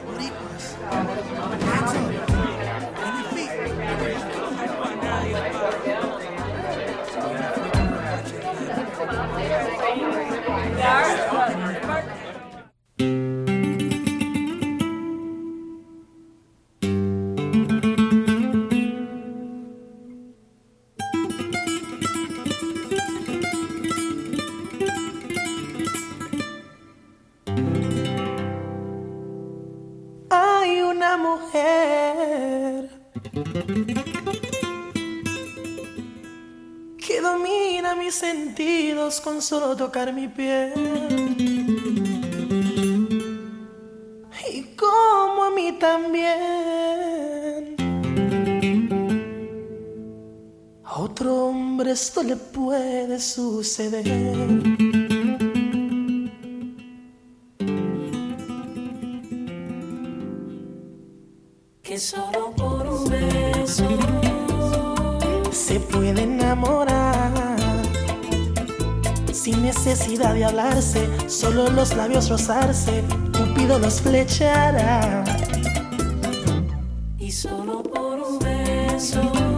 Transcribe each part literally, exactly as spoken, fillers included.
Boricuas. Hands up. On your feet. Hay una mujer que domina mis sentidos con solo tocar mi piel, y como a mí también. A otro hombre esto le puede suceder. Que solo por un beso se puede enamorar sin necesidad de hablarse, solo los labios rozarse, Cupido los flechará. y solo por un beso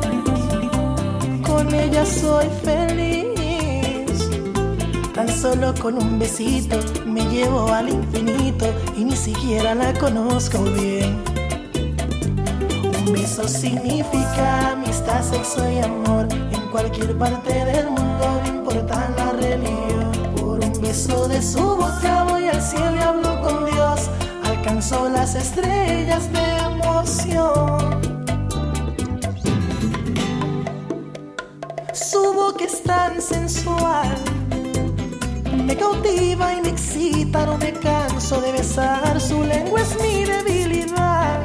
Con ella soy feliz, tan solo con un besito me llevo al infinito y ni siquiera la conozco bien. Un beso significa amistad, sexo y amor. En cualquier parte del mundo, no importa la religión. Por un beso de su boca voy al cielo y hablo con Dios. Alcanzó las estrellas de emoción. Su boca es tan sensual, me cautiva y me excita, no me canso de besar. Su lengua es mi debilidad.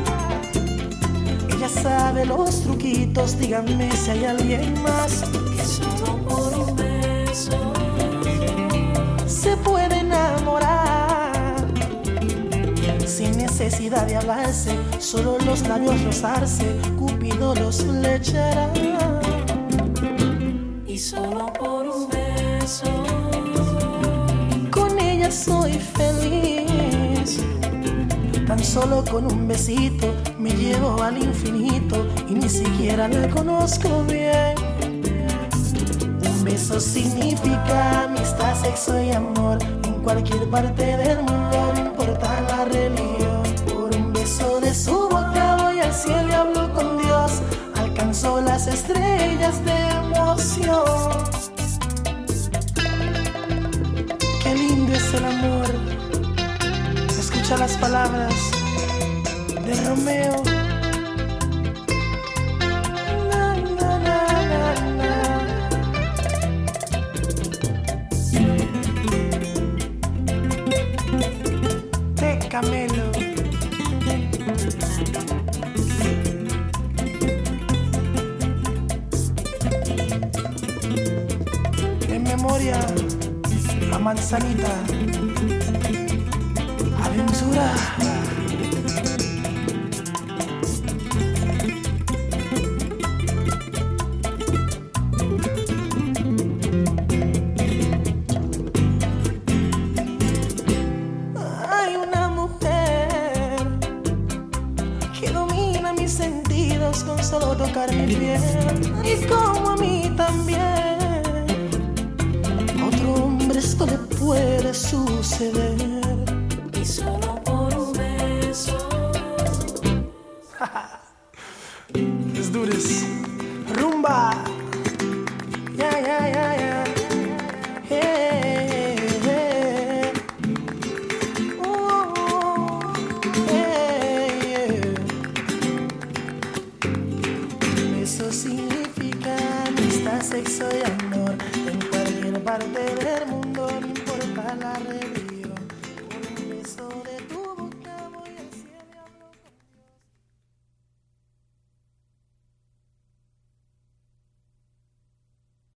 Ella sabe los truquitos, díganme si hay alguien más. que solo por un beso Se puede enamorar sin necesidad de hablarse, solo los labios rozarse, Cupido los flechará. y solo por un beso Con ella soy feliz, tan solo con un besito me llevo al infinito y ni siquiera la conozco bien. Un beso significa amistad, sexo y amor. En cualquier parte del mundo, no importa la religión. Por un beso de su boca voy al cielo y hablo con Dios. Alcanzó las estrellas de emoción. Qué lindo es el amor. Escucha las palabras de Romeo. Na, na, na, na, na. De Camelo. En memoria a Manzanita. Aventura. Hay una mujer que domina mis sentidos con solo tocar mi piel, y como a mí también. A otro hombre esto le puede suceder. y solo por un beso Let's do this. Rumba. Yeah, yeah, yeah, yeah. Yeah, yeah. Oh, yeah, yeah. Eso significa amistad, sexo y amor. En cualquier parte del mundo, no importa la red.